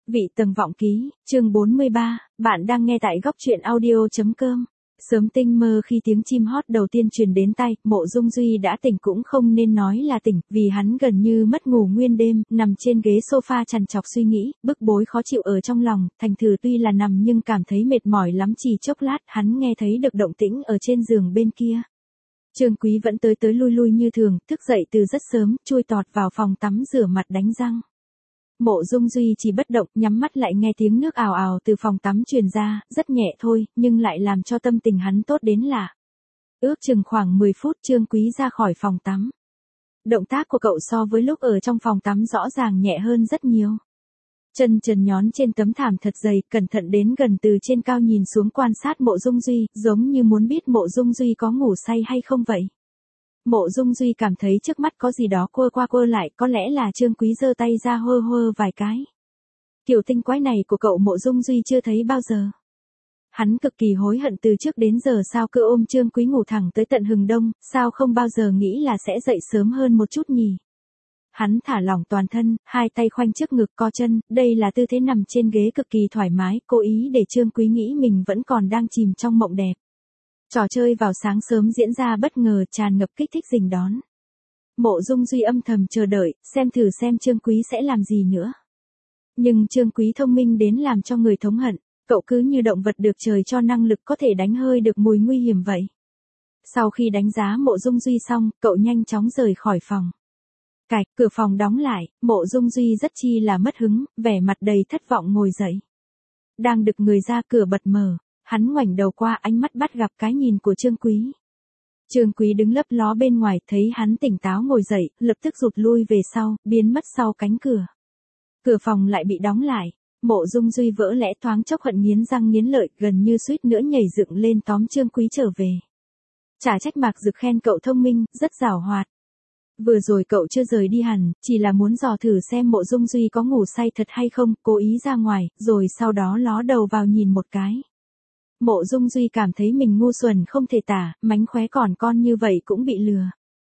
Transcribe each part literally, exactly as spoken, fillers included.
Vị tầng vọng ký, chương bốn mươi ba, bạn đang nghe tại góc truyện audio.com. Sớm tinh mơ khi tiếng chim hót đầu tiên truyền đến tai, Mộ Dung Duy đã tỉnh cũng không nên nói là tỉnh, vì hắn gần như mất ngủ nguyên đêm, nằm trên ghế sofa trằn trọc suy nghĩ, bức bối khó chịu ở trong lòng, thành thử tuy là nằm nhưng cảm thấy mệt mỏi lắm. Chỉ chốc lát, hắn nghe thấy được động tĩnh ở trên giường bên kia. Trương Quý vẫn tới tới lui lui như thường, thức dậy từ rất sớm, chui tọt vào phòng tắm rửa mặt đánh răng. Mộ Dung Duy chỉ bất động, nhắm mắt lại nghe tiếng nước ào ào từ phòng tắm truyền ra, rất nhẹ thôi, nhưng lại làm cho tâm tình hắn tốt đến lạ. Ước chừng khoảng mười phút Trương Quý ra khỏi phòng tắm. Động tác của cậu so với lúc ở trong phòng tắm rõ ràng nhẹ hơn rất nhiều. Chân trần nhón trên tấm thảm thật dày, cẩn thận đến gần từ trên cao nhìn xuống quan sát Mộ Dung Duy, giống như muốn biết Mộ Dung Duy có ngủ say hay không vậy. Mộ Dung Duy cảm thấy trước mắt có gì đó quơ qua quơ lại, có lẽ là Trương Quý giơ tay ra hơ hơ vài cái. Kiểu tinh quái này của cậu Mộ Dung Duy chưa thấy bao giờ. Hắn cực kỳ hối hận từ trước đến giờ sao cứ ôm Trương Quý ngủ thẳng tới tận hừng đông, sao không bao giờ nghĩ là sẽ dậy sớm hơn một chút nhỉ. Hắn thả lỏng toàn thân, hai tay khoanh trước ngực co chân, đây là tư thế nằm trên ghế cực kỳ thoải mái, cố ý để Trương Quý nghĩ mình vẫn còn đang chìm trong mộng đẹp. Trò chơi vào sáng sớm diễn ra bất ngờ, tràn ngập kích thích rình đón. Mộ Dung Duy âm thầm chờ đợi, xem thử xem Trương Quý sẽ làm gì nữa. Nhưng Trương Quý thông minh đến làm cho người thống hận, cậu cứ như động vật được trời cho năng lực có thể đánh hơi được mùi nguy hiểm vậy. Sau khi đánh giá Mộ Dung Duy xong, cậu nhanh chóng rời khỏi phòng. Cạch, cửa phòng đóng lại, Mộ Dung Duy rất chi là mất hứng, vẻ mặt đầy thất vọng ngồi dậy. Đang đực người ra, cửa bật mở. Hắn ngoảnh đầu qua, ánh mắt bắt gặp cái nhìn của Trương Quý. Trương Quý đứng lấp ló bên ngoài, thấy hắn tỉnh táo ngồi dậy, lập tức rụt lui về sau, biến mất sau cánh cửa. Cửa phòng lại bị đóng lại, Mộ Dung Duy vỡ lẽ thoáng chốc hận nghiến răng nghiến lợi, gần như suýt nữa nhảy dựng lên tóm Trương Quý trở về. Chả trách Mạc Dực khen cậu thông minh, rất giàu hoạt. Vừa rồi cậu chưa rời đi hẳn, chỉ là muốn dò thử xem Mộ Dung Duy có ngủ say thật hay không, cố ý ra ngoài, rồi sau đó ló đầu vào nhìn một cái. Mộ Dung Duy cảm thấy mình ngu xuẩn không thể tả, mánh khóe còn con như vậy cũng bị lừa.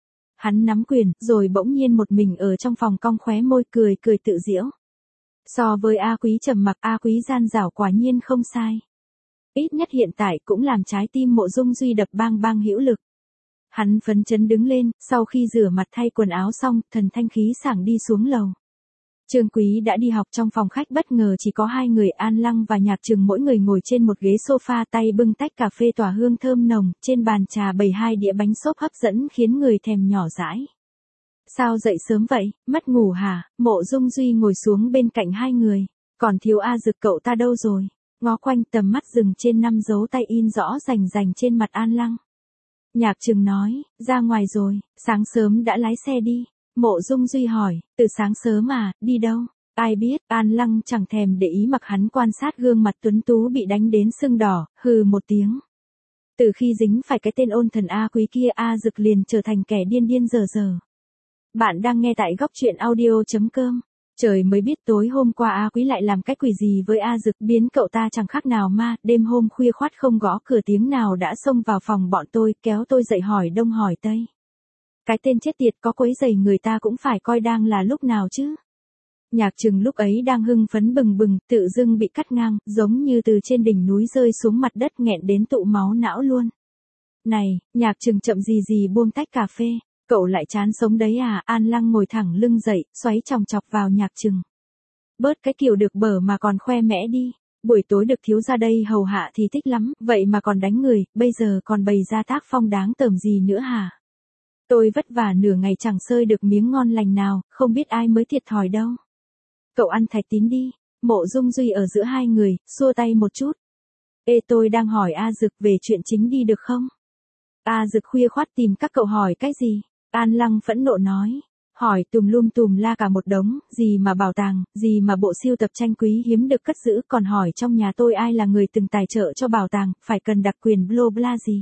Hắn nắm quyền, rồi bỗng nhiên một mình ở trong phòng cong khóe môi cười cười tự giễu. So với A Quý trầm mặc, A Quý gian dảo quả nhiên không sai. Ít nhất hiện tại cũng làm trái tim Mộ Dung Duy đập bang bang hữu lực. Hắn phấn chấn đứng lên, sau khi rửa mặt thay quần áo xong, thần thanh khí sảng đi xuống lầu. Trương Quý đã đi học, trong phòng khách bất ngờ chỉ có hai người, An Lăng và Nhạc Trừng mỗi người ngồi trên một ghế sofa, tay bưng tách cà phê tỏa hương thơm nồng, trên bàn trà bày hai đĩa bánh xốp hấp dẫn khiến người thèm nhỏ dãi. Sao dậy sớm vậy, mất ngủ hả? Mộ Dung Duy ngồi xuống bên cạnh hai người. Còn thiếu A Dực cậu ta đâu rồi? Ngó quanh, tầm mắt dừng trên năm dấu tay in rõ rành rành trên mặt An Lăng. Nhạc Trừng nói, ra ngoài rồi, sáng sớm đã lái xe đi. Mộ Dung Duy hỏi, từ sáng sớm à, đi đâu? Ai biết, An Lăng chẳng thèm để ý mặc hắn quan sát gương mặt tuấn tú bị đánh đến sưng đỏ, hừ một tiếng. Từ khi dính phải cái tên ôn thần A Quý kia, A Dực liền trở thành kẻ điên điên dở dở. Bạn đang nghe tại góc truyện audio.com. Trời mới biết tối hôm qua A Quý lại làm cái quỷ gì với A Dực, biến cậu ta chẳng khác nào ma, đêm hôm khuya khoắt không gõ cửa tiếng nào đã xông vào phòng bọn tôi, kéo tôi dậy hỏi đông hỏi tây. Cái tên chết tiệt có quấy rầy người ta cũng phải coi đang là lúc nào chứ. Nhạc Trừng lúc ấy đang hưng phấn bừng bừng, tự dưng bị cắt ngang, giống như từ trên đỉnh núi rơi xuống mặt đất, nghẹn đến tụ máu não luôn. Này, Nhạc Trừng chậm gì gì buông tách cà phê, cậu lại chán sống đấy à? An Lăng ngồi thẳng lưng dậy, xoáy chòng chọc vào Nhạc Trừng. Bớt cái kiểu được bở mà còn khoe mẽ đi, buổi tối được thiếu ra đây hầu hạ thì thích lắm, vậy mà còn đánh người, bây giờ còn bày ra tác phong đáng tởm gì nữa hả? Tôi vất vả nửa ngày chẳng sơi được miếng ngon lành nào, không biết ai mới thiệt thòi đâu. Cậu ăn thạch tín đi. Mộ Dung Duy ở giữa hai người, xua tay một chút. Ê, tôi đang hỏi A Dực về chuyện chính đi được không? A Dực khuya khoắt tìm các cậu hỏi cái gì? An Lăng phẫn nộ nói. Hỏi tùm lum tùm la cả một đống, gì mà bảo tàng, gì mà bộ sưu tập tranh quý hiếm được cất giữ, còn hỏi trong nhà tôi ai là người từng tài trợ cho bảo tàng, phải cần đặc quyền bla bla gì.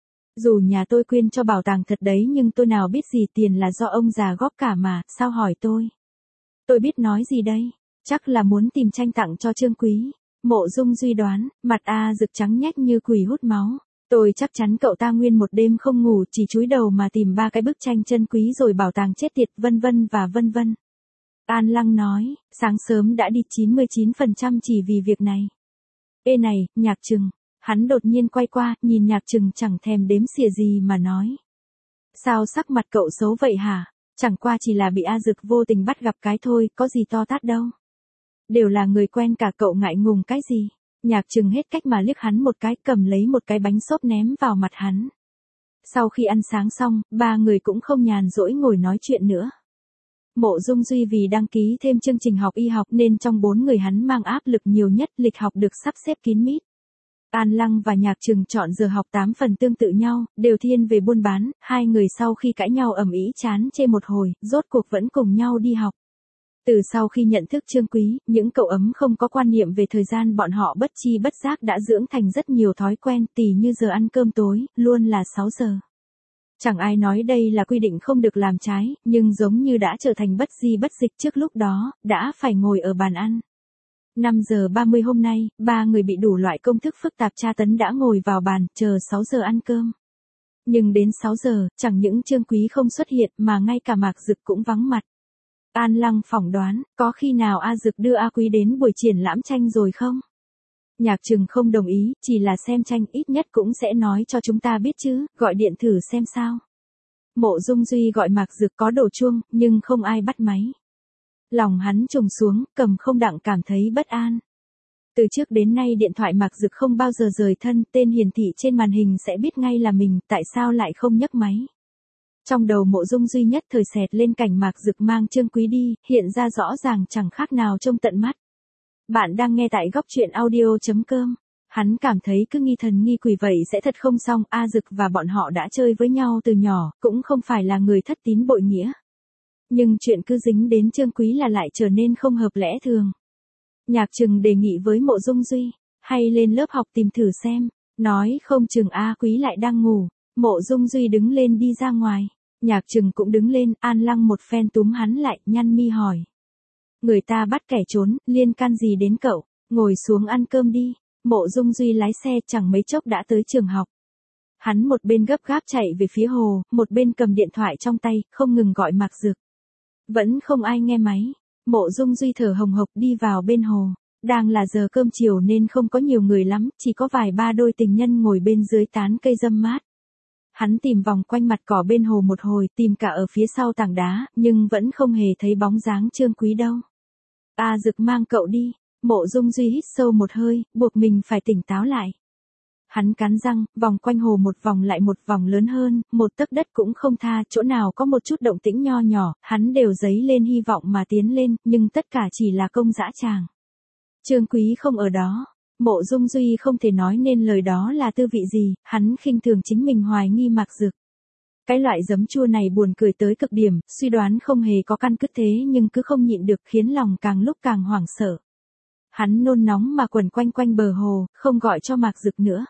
Dù nhà tôi quyên cho bảo tàng thật đấy, nhưng tôi nào biết gì, tiền là do ông già góp cả mà, sao hỏi tôi? Tôi biết nói gì đây? Chắc là muốn tìm tranh tặng cho Trương Quý. Mộ Dung Duy đoán, mặt A Dực trắng nhách như quỷ hút máu. Tôi chắc chắn cậu ta nguyên một đêm không ngủ, chỉ chúi đầu mà tìm ba cái bức tranh chân quý rồi bảo tàng chết tiệt, vân vân và vân vân. An Lăng nói, sáng sớm đã đi chín mươi chín phần trăm chỉ vì việc này. Ê này, Nhạc Trừng. Hắn đột nhiên quay qua, nhìn Nhạc Trừng chẳng thèm đếm xỉa gì mà nói. Sao sắc mặt cậu xấu vậy hả? Chẳng qua chỉ là bị A Dực vô tình bắt gặp cái thôi, có gì to tát đâu. Đều là người quen cả cậu ngại ngùng cái gì. Nhạc Trừng hết cách mà liếc hắn một cái, cầm lấy một cái bánh xốp ném vào mặt hắn. Sau khi ăn sáng xong, ba người cũng không nhàn rỗi ngồi nói chuyện nữa. Mộ Dung Duy vì đăng ký thêm chương trình học y học nên trong bốn người hắn mang áp lực nhiều nhất, lịch học được sắp xếp kín mít. An Lăng và Nhạc Trừng chọn giờ học tám phần tương tự nhau, đều thiên về buôn bán, hai người sau khi cãi nhau ầm ĩ chán chê một hồi, rốt cuộc vẫn cùng nhau đi học. Từ sau khi nhận thức Trương Quý, những cậu ấm không có quan niệm về thời gian, bọn họ bất chi bất giác đã dưỡng thành rất nhiều thói quen, tỉ như giờ ăn cơm tối, luôn là sáu giờ. Chẳng ai nói đây là quy định không được làm trái, nhưng giống như đã trở thành bất di bất dịch trước lúc đó, đã phải ngồi ở bàn ăn. năm giờ ba mươi hôm nay, ba người bị đủ loại công thức phức tạp tra tấn đã ngồi vào bàn, chờ sáu giờ ăn cơm. Nhưng đến sáu giờ, chẳng những Trương Quý không xuất hiện mà ngay cả Mạc Dực cũng vắng mặt. An Lăng phỏng đoán, có khi nào A Dực đưa A Quý đến buổi triển lãm tranh rồi không? Nhạc Trừng không đồng ý, chỉ là xem tranh ít nhất cũng sẽ nói cho chúng ta biết chứ, gọi điện thử xem sao. Mộ Dung Duy gọi Mạc Dực có đổ chuông, nhưng không ai bắt máy. Lòng hắn trùng xuống, cầm không đặng cảm thấy bất an. Từ trước đến nay điện thoại Mạc Dực không bao giờ rời thân, tên hiển thị trên màn hình sẽ biết ngay là mình, tại sao lại không nhấc máy. Trong đầu Mộ Dung Duy nhất thời xẹt lên cảnh Mạc Dực mang Trương Quý đi, hiện ra rõ ràng chẳng khác nào trông tận mắt. Bạn đang nghe tại góc truyện audio chấm com. Hắn cảm thấy cứ nghi thần nghi quỷ vậy sẽ thật không xong, A Dực và bọn họ đã chơi với nhau từ nhỏ, cũng không phải là người thất tín bội nghĩa. Nhưng chuyện cứ dính đến Trương Quý là lại trở nên không hợp lẽ thường. Nhạc Trừng đề nghị với Mộ Dung Duy, hay lên lớp học tìm thử xem, nói không chừng A Quý lại đang ngủ. Mộ Dung Duy đứng lên đi ra ngoài, Nhạc Trừng cũng đứng lên, An Lăng một phen túm hắn lại, nhăn mi hỏi. Người ta bắt kẻ trốn, liên can gì đến cậu, ngồi xuống ăn cơm đi. Mộ Dung Duy lái xe chẳng mấy chốc đã tới trường học. Hắn một bên gấp gáp chạy về phía hồ, một bên cầm điện thoại trong tay, không ngừng gọi Mạc Dực. Vẫn không ai nghe máy. Mộ Dung Duy thở hồng hộc đi vào bên hồ. Đang là giờ cơm chiều nên không có nhiều người lắm, chỉ có vài ba đôi tình nhân ngồi bên dưới tán cây râm mát. Hắn tìm vòng quanh mặt cỏ bên hồ một hồi, tìm cả ở phía sau tảng đá, nhưng vẫn không hề thấy bóng dáng Trương Quý đâu. A Dực mang cậu đi. Mộ Dung Duy hít sâu một hơi, buộc mình phải tỉnh táo lại. Hắn cắn răng, vòng quanh hồ một vòng lại một vòng lớn hơn, một tấc đất cũng không tha, chỗ nào có một chút động tĩnh nho nhỏ, hắn đều dấy lên hy vọng mà tiến lên, nhưng tất cả chỉ là công dã tràng. Trương Quý không ở đó. Mộ Dung Duy không thể nói nên lời đó là tư vị gì, hắn khinh thường chính mình hoài nghi Mạc Dực. Cái loại giấm chua này buồn cười tới cực điểm, suy đoán không hề có căn cứ thế nhưng cứ không nhịn được khiến lòng càng lúc càng hoảng sợ. Hắn nôn nóng mà quẩn quanh quanh bờ hồ, không gọi cho Mạc Dực nữa.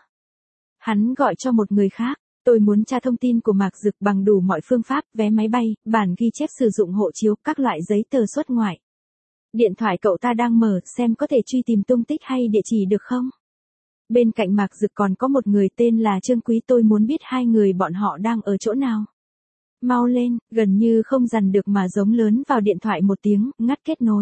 Hắn gọi cho một người khác, tôi muốn tra thông tin của Mạc Dực bằng đủ mọi phương pháp, vé máy bay, bản ghi chép sử dụng hộ chiếu, các loại giấy tờ xuất ngoại. Điện thoại cậu ta đang mở, xem có thể truy tìm tung tích hay địa chỉ được không? Bên cạnh Mạc Dực còn có một người tên là Trương Quý, tôi muốn biết hai người bọn họ đang ở chỗ nào. Mau lên, gần như không dằn được mà giống lớn vào điện thoại một tiếng, ngắt kết nối.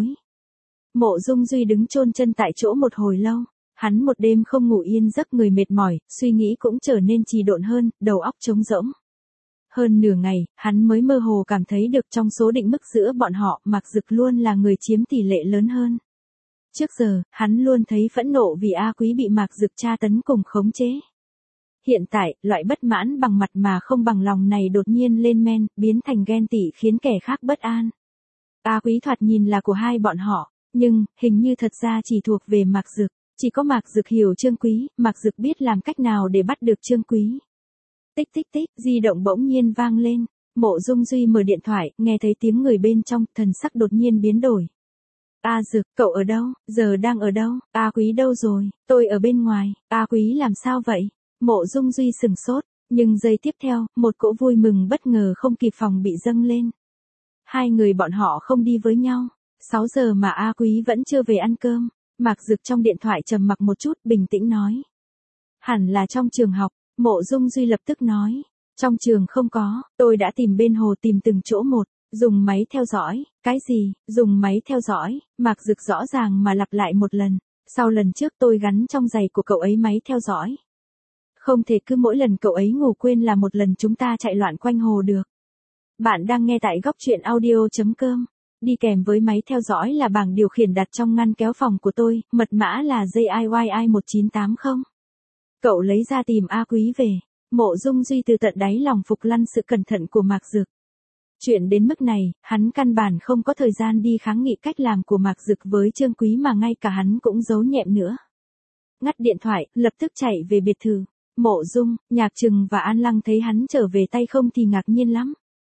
Mộ Dung Duy đứng chôn chân tại chỗ một hồi lâu, hắn một đêm không ngủ yên giấc, người mệt mỏi, suy nghĩ cũng trở nên trì độn hơn, đầu óc trống rỗng. Hơn nửa ngày, hắn mới mơ hồ cảm thấy được trong số định mức giữa bọn họ, Mạc Dực luôn là người chiếm tỷ lệ lớn hơn. Trước giờ, hắn luôn thấy phẫn nộ vì A Quý bị Mạc Dực tra tấn cùng khống chế. Hiện tại, loại bất mãn bằng mặt mà không bằng lòng này đột nhiên lên men, biến thành ghen tị khiến kẻ khác bất an. A Quý thoạt nhìn là của hai bọn họ, nhưng, hình như thật ra chỉ thuộc về Mạc Dực. Chỉ có Mạc Dực hiểu Trương Quý, Mạc Dực biết làm cách nào để bắt được Trương Quý. Tích tích tích, di động bỗng nhiên vang lên. Mộ Dung Duy mở điện thoại, nghe thấy tiếng người bên trong, thần sắc đột nhiên biến đổi. A Dực, cậu ở đâu, giờ đang ở đâu, A Quý đâu rồi, tôi ở bên ngoài, A Quý làm sao vậy? Mộ Dung Duy sừng sốt, nhưng giây tiếp theo, một cỗ vui mừng bất ngờ không kịp phòng bị dâng lên. Hai người bọn họ không đi với nhau, sáu giờ mà A Quý vẫn chưa về ăn cơm. Mạc Dực trong điện thoại trầm mặc một chút, bình tĩnh nói. Hẳn là trong trường học. Mộ Dung Duy lập tức nói. Trong trường không có, tôi đã tìm bên hồ, tìm từng chỗ một. Dùng máy theo dõi, cái gì, dùng máy theo dõi, Mạc Dực rõ ràng mà lặp lại một lần, sau lần trước tôi gắn trong giày của cậu ấy máy theo dõi. Không thể cứ mỗi lần cậu ấy ngủ quên là một lần chúng ta chạy loạn quanh hồ được. Bạn đang nghe tại góc truyện audio.com. Đi kèm với máy theo dõi là bảng điều khiển đặt trong ngăn kéo phòng của tôi, mật mã là J I Y I một chín tám không. Cậu lấy ra tìm A Quý về. Mộ Dung Duy từ tận đáy lòng phục lăn sự cẩn thận của Mạc Dực. Chuyện đến mức này, hắn căn bản không có thời gian đi kháng nghị cách làm của Mạc Dực với Trương Quý mà ngay cả hắn cũng giấu nhẹm nữa. Ngắt điện thoại, lập tức chạy về biệt thự. Mộ Dung, Nhạc Trừng và An Lăng thấy hắn trở về tay không thì ngạc nhiên lắm.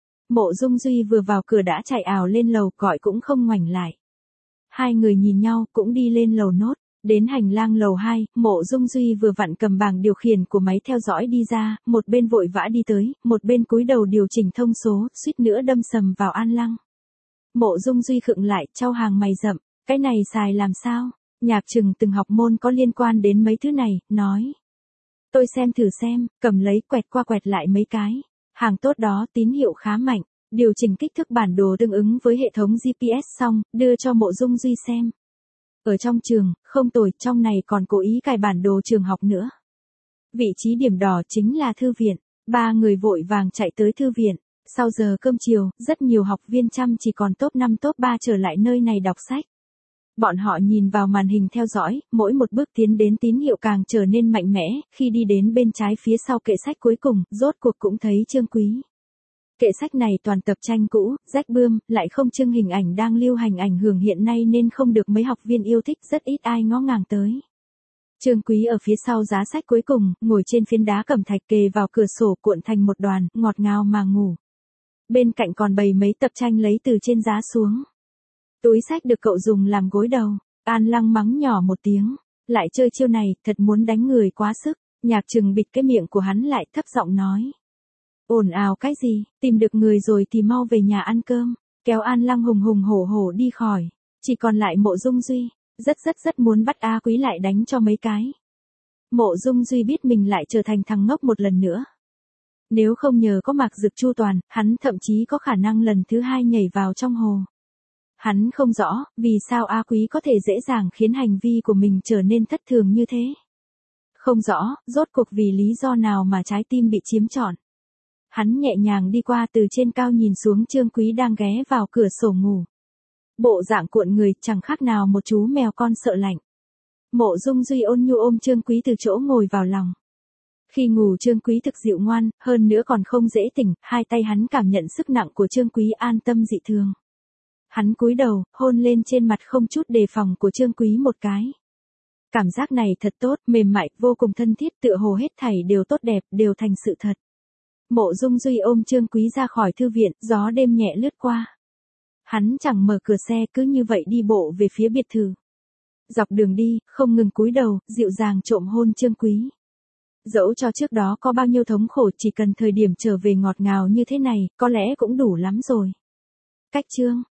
Mộ Dung Duy vừa vào cửa đã chạy ào lên lầu gọi cũng không ngoảnh lại. Hai người nhìn nhau cũng đi lên lầu nốt. Đến hành lang lầu hai, Mộ Dung Duy vừa vặn cầm bảng điều khiển của máy theo dõi đi ra, một bên vội vã đi tới, một bên cúi đầu điều chỉnh thông số, suýt nữa đâm sầm vào An Lăng. Mộ Dung Duy khựng lại, chau hàng mày rậm, cái này xài làm sao? Nhạc Trừng từng học môn có liên quan đến mấy thứ này, nói. Tôi xem thử xem, cầm lấy quẹt qua quẹt lại mấy cái. Hàng tốt đó, tín hiệu khá mạnh, điều chỉnh kích thước bản đồ tương ứng với hệ thống G P S xong, đưa cho Mộ Dung Duy xem. Ở trong trường, không tồi, trong này còn cố ý cài bản đồ trường học nữa. Vị trí điểm đỏ chính là thư viện. Ba người vội vàng chạy tới thư viện. Sau giờ cơm chiều, rất nhiều học viên chăm chỉ còn top năm top ba trở lại nơi này đọc sách. Bọn họ nhìn vào màn hình theo dõi, mỗi một bước tiến đến tín hiệu càng trở nên mạnh mẽ, khi đi đến bên trái phía sau kệ sách cuối cùng, rốt cuộc cũng thấy Trương Quý. Kệ sách này toàn tập tranh cũ, rách bươm, lại không trưng hình ảnh đang lưu hành ảnh hưởng hiện nay nên không được mấy học viên yêu thích, rất ít ai ngó ngàng tới. Trương Quý ở phía sau giá sách cuối cùng, ngồi trên phiến đá cẩm thạch kề vào cửa sổ cuộn thành một đoàn, ngọt ngào mà ngủ. Bên cạnh còn bày mấy tập tranh lấy từ trên giá xuống. Túi sách được cậu dùng làm gối đầu. An Lăng mắng nhỏ một tiếng. Lại chơi chiêu này, thật muốn đánh người quá sức. Nhạc Trừng bịt cái miệng của hắn lại, thấp giọng nói. Ồn ào cái gì, tìm được người rồi thì mau về nhà ăn cơm. Kéo An Lăng hùng hùng hổ hổ đi khỏi. Chỉ còn lại Mộ Dung Duy. Rất rất rất muốn bắt A Quý lại đánh cho mấy cái. Mộ Dung Duy biết mình lại trở thành thằng ngốc một lần nữa. Nếu không nhờ có Mạc Dực chu toàn, hắn thậm chí có khả năng lần thứ hai nhảy vào trong hồ. Hắn không rõ, vì sao A Quý có thể dễ dàng khiến hành vi của mình trở nên thất thường như thế. Không rõ, rốt cuộc vì lý do nào mà trái tim bị chiếm trọn. Hắn nhẹ nhàng đi qua từ trên cao nhìn xuống Trương Quý đang ghé vào cửa sổ ngủ. Bộ dạng cuộn người chẳng khác nào một chú mèo con sợ lạnh. Mộ Dung Duy ôn nhu ôm Trương Quý từ chỗ ngồi vào lòng. Khi ngủ Trương Quý thực dịu ngoan, hơn nữa còn không dễ tỉnh, hai tay hắn cảm nhận sức nặng của Trương Quý an tâm dị thường. Hắn cúi đầu, hôn lên trên mặt không chút đề phòng của Trương Quý một cái. Cảm giác này thật tốt, mềm mại, vô cùng thân thiết, tựa hồ hết thảy đều tốt đẹp, đều thành sự thật. Mộ Dung Duy ôm Trương Quý ra khỏi thư viện, gió đêm nhẹ lướt qua. Hắn chẳng mở cửa xe, cứ như vậy đi bộ về phía biệt thự. Dọc đường đi, không ngừng cúi đầu, dịu dàng trộm hôn Trương Quý. Dẫu cho trước đó có bao nhiêu thống khổ, chỉ cần thời điểm trở về ngọt ngào như thế này, có lẽ cũng đủ lắm rồi. Cách chương